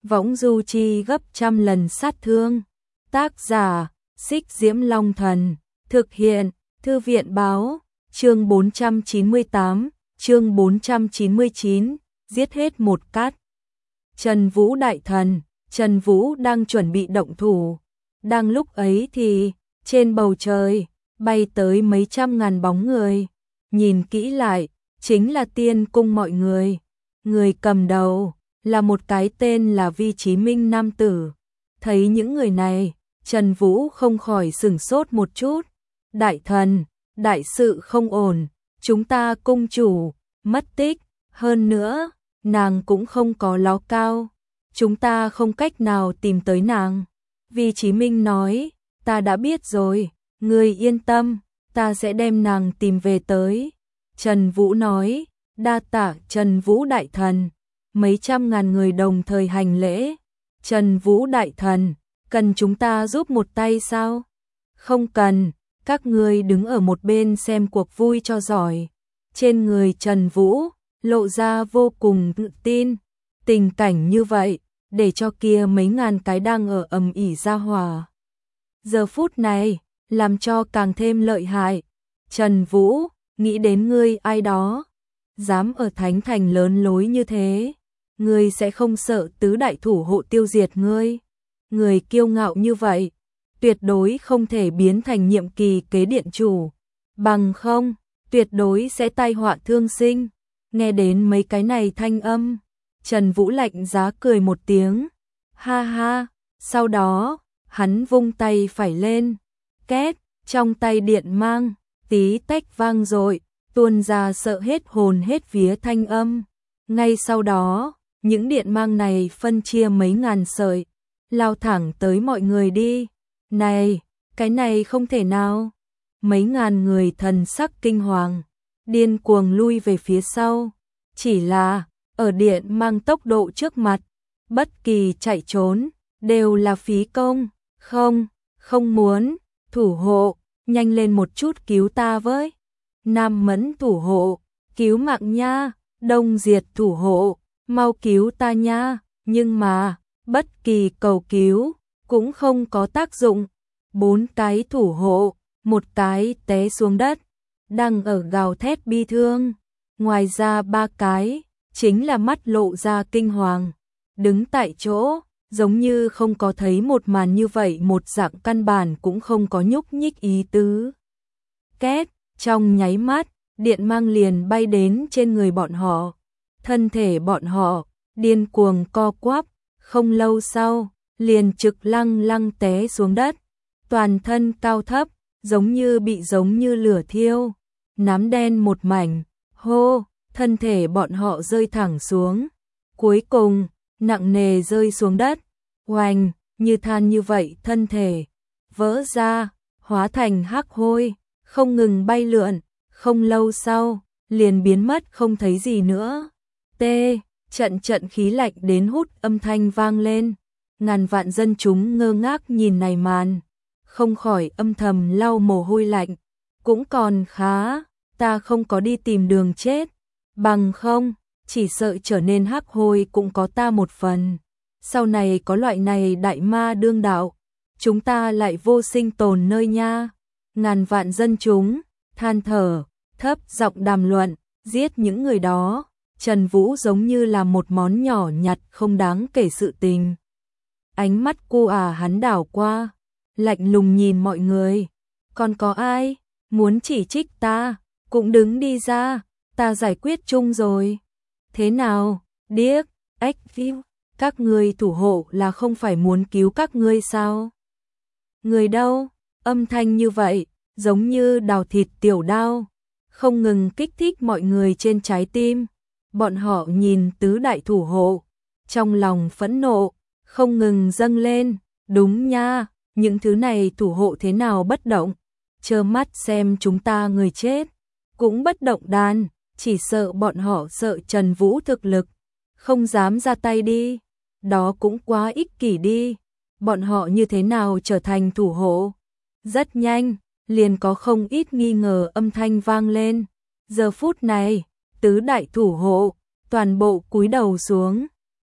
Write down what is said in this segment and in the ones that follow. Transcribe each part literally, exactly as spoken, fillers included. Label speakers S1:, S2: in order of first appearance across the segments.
S1: võng du chi gấp trăm lần sát thương. Tác giả, Xích Diễm Long Thần, thực hiện, Thư viện Báo, chương bốn trăm chín mươi tám, chương bốn trăm chín mươi chín, giết hết một cát. Trần Vũ đại thần, Trần Vũ đang chuẩn bị động thủ. Đang lúc ấy thì, trên bầu trời, bay tới mấy trăm ngàn bóng người. Nhìn kỹ lại, chính là tiên cung mọi người. Người cầm đầu, là một cái tên là Vi Chí Minh nam tử. Thấy những người này, Trần Vũ không khỏi sửng sốt một chút. Đại thần, đại sự không ổn, chúng ta cung chủ, mất tích, hơn nữa, nàng cũng không có ló cao. Chúng ta không cách nào tìm tới nàng. Vi Chí Minh nói, ta đã biết rồi, ngươi yên tâm, ta sẽ đem nàng tìm về tới. Trần Vũ nói, đa tạ Trần Vũ đại thần. Mấy trăm ngàn người đồng thời hành lễ. Trần Vũ đại thần, cần chúng ta giúp một tay sao? Không cần, các ngươi đứng ở một bên xem cuộc vui cho giỏi. Trên người Trần Vũ, lộ ra vô cùng tự tin. Tình cảnh như vậy, để cho kia mấy ngàn cái đang ở ầm ĩ ra hỏa. Giờ phút này, làm cho càng thêm lợi hại. Trần Vũ, nghĩ đến ngươi ai đó, dám ở Thánh Thành lớn lối như thế, ngươi sẽ không sợ tứ đại thủ hộ tiêu diệt ngươi. Người kiêu ngạo như vậy, tuyệt đối không thể biến thành nhiệm kỳ kế điện chủ, bằng không, tuyệt đối sẽ tai họa thương sinh. Nghe đến mấy cái này thanh âm, Trần Vũ lạnh giá cười một tiếng, ha ha, sau đó, hắn vung tay phải lên, két, trong tay điện mang, tí tách vang dội, tuôn ra sợ hết hồn hết vía thanh âm. Ngay sau đó, những điện mang này phân chia mấy ngàn sợi, lao thẳng tới mọi người đi. Này, cái này không thể nào. Mấy ngàn người thần sắc kinh hoàng, điên cuồng lui về phía sau. Chỉ là, ở điện mang tốc độ trước mặt, bất kỳ chạy trốn, đều là phí công. Không, không muốn, thủ hộ, nhanh lên một chút cứu ta với. Nam Mẫn thủ hộ, cứu mạng nha. Đông Diệt thủ hộ, mau cứu ta nha. Nhưng mà, bất kỳ cầu cứu, cũng không có tác dụng. Bốn cái thủ hộ, một cái té xuống đất, đang ở gào thét bi thương. Ngoài ra ba cái, chính là mắt lộ ra kinh hoàng, đứng tại chỗ, giống như không có thấy một màn như vậy, một dạng căn bản cũng không có nhúc nhích ý tứ. Két, trong nháy mắt, điện mang liền bay đến trên người bọn họ. Thân thể bọn họ, điên cuồng co quắp, không lâu sau, liền trực lăng lăng té xuống đất. Toàn thân cao thấp, giống như bị giống như lửa thiêu, nám đen một mảnh, hô, thân thể bọn họ rơi thẳng xuống. Cuối cùng, nặng nề rơi xuống đất, oanh, như than như vậy thân thể, vỡ ra, hóa thành hắc hôi, không ngừng bay lượn, không lâu sau, liền biến mất không thấy gì nữa. Tê, trận trận khí lạnh đến hút âm thanh vang lên, ngàn vạn dân chúng ngơ ngác nhìn này màn, không khỏi âm thầm lau mồ hôi lạnh. Cũng còn khá, ta không có đi tìm đường chết, bằng không, chỉ sợ trở nên hắc hôi cũng có ta một phần. Sau này có loại này đại ma đương đạo, chúng ta lại vô sinh tồn nơi nha. Ngàn vạn dân chúng, than thở, thấp giọng đàm luận, giết những người đó. Trần Vũ giống như là một món nhỏ nhặt không đáng kể sự tình. Ánh mắt cô à hắn đảo qua, lạnh lùng nhìn mọi người. Còn có ai muốn chỉ trích ta, cũng đứng đi ra, ta giải quyết chung rồi. Thế nào, điếc, ếch phiêu, các ngươi thủ hộ là không phải muốn cứu các ngươi sao? Người đâu? Âm thanh như vậy, giống như đào thịt tiểu đao, không ngừng kích thích mọi người trên trái tim. Bọn họ nhìn tứ đại thủ hộ, trong lòng phẫn nộ, không ngừng dâng lên. Đúng nha, những thứ này thủ hộ thế nào bất động, trơ mắt xem chúng ta người chết, cũng bất động đàn, chỉ sợ bọn họ sợ Trần Vũ thực lực, không dám ra tay đi, đó cũng quá ích kỷ đi, bọn họ như thế nào trở thành thủ hộ. Rất nhanh, liền có không ít nghi ngờ âm thanh vang lên. Giờ phút này, tứ đại thủ hộ, toàn bộ cúi đầu xuống,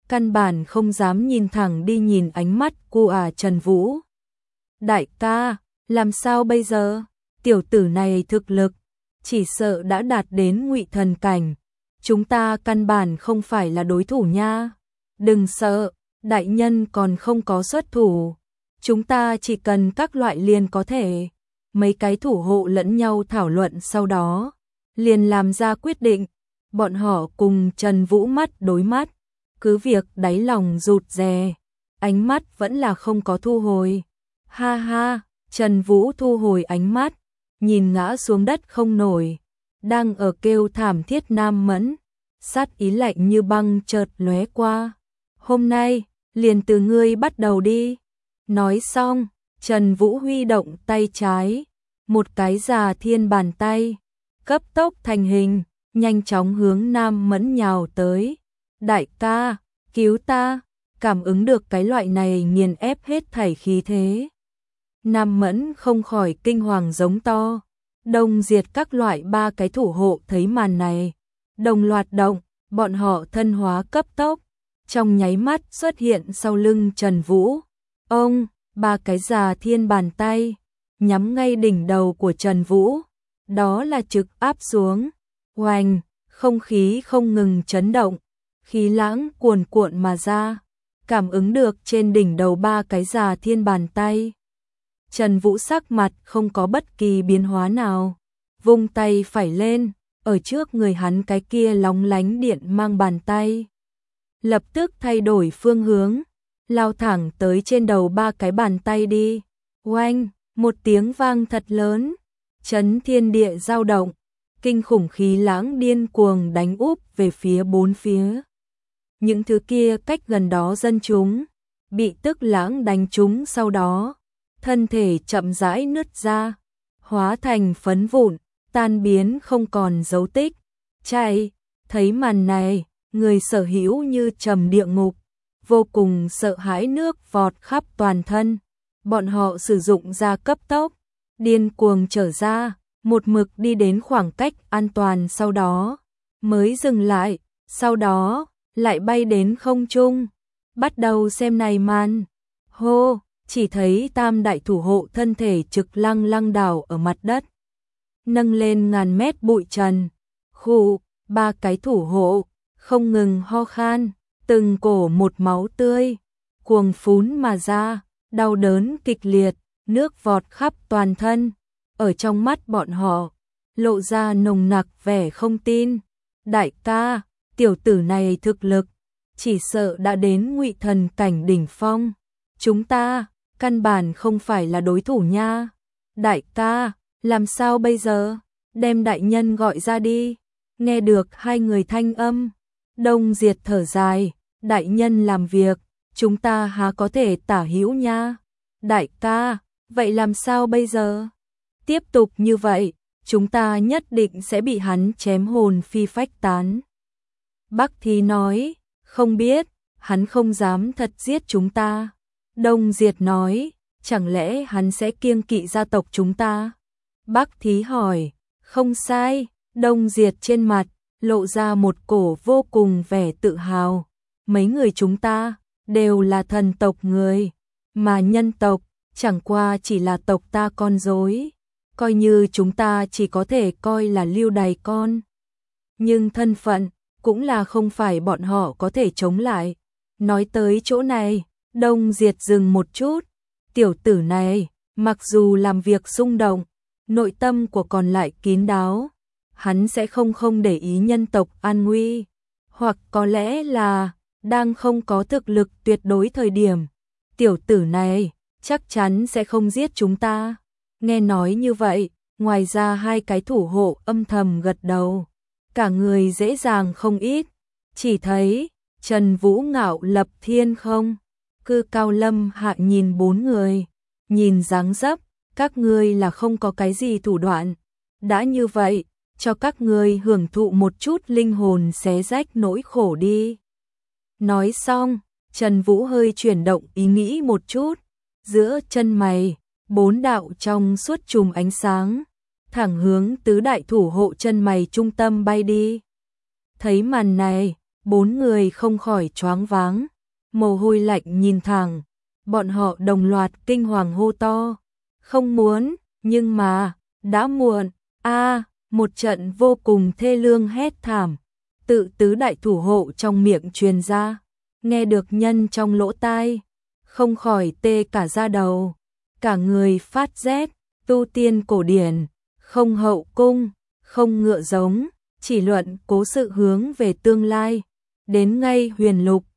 S1: căn bản không dám nhìn thẳng đi nhìn ánh mắt của à Trần Vũ. Đại ca, làm sao bây giờ? Tiểu tử này thực lực, chỉ sợ đã đạt đến ngụy thần cảnh. Chúng ta căn bản không phải là đối thủ nha. Đừng sợ, đại nhân còn không có xuất thủ. Chúng ta chỉ cần các loại liền có thể. Mấy cái thủ hộ lẫn nhau thảo luận sau đó, liền làm ra quyết định. Bọn họ cùng Trần Vũ mắt đối mắt, cứ việc đáy lòng rụt rè, ánh mắt vẫn là không có thu hồi. Ha ha, Trần Vũ thu hồi ánh mắt, nhìn ngã xuống đất không nổi, đang ở kêu thảm thiết Nam Mẫn, sát ý lạnh như băng chợt lóe qua. Hôm nay, liền từ ngươi bắt đầu đi. Nói xong, Trần Vũ huy động tay trái, một cái già thiên bàn tay, cấp tốc thành hình, nhanh chóng hướng Nam Mẫn nhào tới. Đại ca, cứu ta, cảm ứng được cái loại này nghiền ép hết thảy khí thế. Nam Mẫn không khỏi kinh hoàng giống to. Đồng diệt các loại ba cái thủ hộ thấy màn này, đồng loạt động, bọn họ thân hóa cấp tốc, trong nháy mắt xuất hiện sau lưng Trần Vũ. Ông, ba cái già thiên bàn tay, nhắm ngay đỉnh đầu của Trần Vũ, đó là trực áp xuống. Oanh, không khí không ngừng chấn động, khí lãng cuồn cuộn mà ra, cảm ứng được trên đỉnh đầu ba cái già thiên bàn tay. Trần Vũ sắc mặt không có bất kỳ biến hóa nào, vung tay phải lên, ở trước người hắn cái kia lóng lánh điện mang bàn tay. Lập tức thay đổi phương hướng, lao thẳng tới trên đầu ba cái bàn tay đi. Oanh, một tiếng vang thật lớn, chấn thiên địa dao động, kinh khủng khí lãng điên cuồng đánh úp về phía bốn phía. Những thứ kia cách gần đó dân chúng, bị tức lãng đánh trúng sau đó, thân thể chậm rãi nứt ra, hóa thành phấn vụn, tan biến không còn dấu tích. Chạy, thấy màn này, người sở hữu như trầm địa ngục, vô cùng sợ hãi nước vọt khắp toàn thân. Bọn họ sử dụng ra cấp tốc, điên cuồng trở ra, một mực đi đến khoảng cách an toàn sau đó, mới dừng lại, sau đó, lại bay đến không trung, bắt đầu xem này màn. Hô, chỉ thấy tam đại thủ hộ thân thể trực lăng lăng đảo ở mặt đất, nâng lên ngàn mét bụi trần. Khụ, ba cái thủ hộ, không ngừng ho khan, từng cổ một máu tươi, cuồng phún mà ra, đau đớn kịch liệt, nước vọt khắp toàn thân. Ở trong mắt bọn họ, lộ ra nồng nặc vẻ không tin. Đại ca, tiểu tử này thực lực, chỉ sợ đã đến ngụy thần cảnh đỉnh phong. Chúng ta, căn bản không phải là đối thủ nha. Đại ca, làm sao bây giờ? Đem đại nhân gọi ra đi. Nghe được hai người thanh âm, Đông Diệt thở dài, đại nhân làm việc, chúng ta há có thể tả hữu nha. Đại ca, vậy làm sao bây giờ? Tiếp tục như vậy, chúng ta nhất định sẽ bị hắn chém hồn phi phách tán. Bắc Thí nói, không biết, hắn không dám thật giết chúng ta. Đông Diệt nói, chẳng lẽ hắn sẽ kiêng kỵ gia tộc chúng ta? Bắc Thí hỏi, không sai. Đông Diệt trên mặt, lộ ra một cổ vô cùng vẻ tự hào. Mấy người chúng ta, đều là thần tộc người, mà nhân tộc, chẳng qua chỉ là tộc ta con rối. Coi như chúng ta chỉ có thể coi là lưu đày con. Nhưng thân phận, cũng là không phải bọn họ có thể chống lại. Nói tới chỗ này, Đông Diệt dừng một chút. Tiểu tử này, mặc dù làm việc xung động, nội tâm của còn lại kín đáo, hắn sẽ không không để ý nhân tộc an nguy, hoặc có lẽ là đang không có thực lực tuyệt đối thời điểm. Tiểu tử này chắc chắn sẽ không giết chúng ta. Nghe nói như vậy, ngoài ra hai cái thủ hộ âm thầm gật đầu, cả người dễ dàng không ít. Chỉ thấy Trần Vũ ngạo lập thiên không, cư cao lâm hạ nhìn bốn người, nhìn dáng dấp, các ngươi là không có cái gì thủ đoạn. Đã như vậy, cho các ngươi hưởng thụ một chút linh hồn xé rách nỗi khổ đi. Nói xong, Trần Vũ hơi chuyển động ý nghĩ một chút, giữa chân mày, bốn đạo trong suốt chùm ánh sáng, thẳng hướng tứ đại thủ hộ chân mày trung tâm bay đi. Thấy màn này, bốn người không khỏi choáng váng, mồ hôi lạnh nhìn thẳng, bọn họ đồng loạt kinh hoàng hô to, không muốn, nhưng mà, đã muộn, a một trận vô cùng thê lương hét thảm, tự tứ đại thủ hộ trong miệng truyền ra, nghe được nhân trong lỗ tai, không khỏi tê cả da đầu, cả người phát rét, tu tiên cổ điển, không hậu cung, không ngựa giống, chỉ luận cố sự hướng về tương lai, đến ngay huyền lục,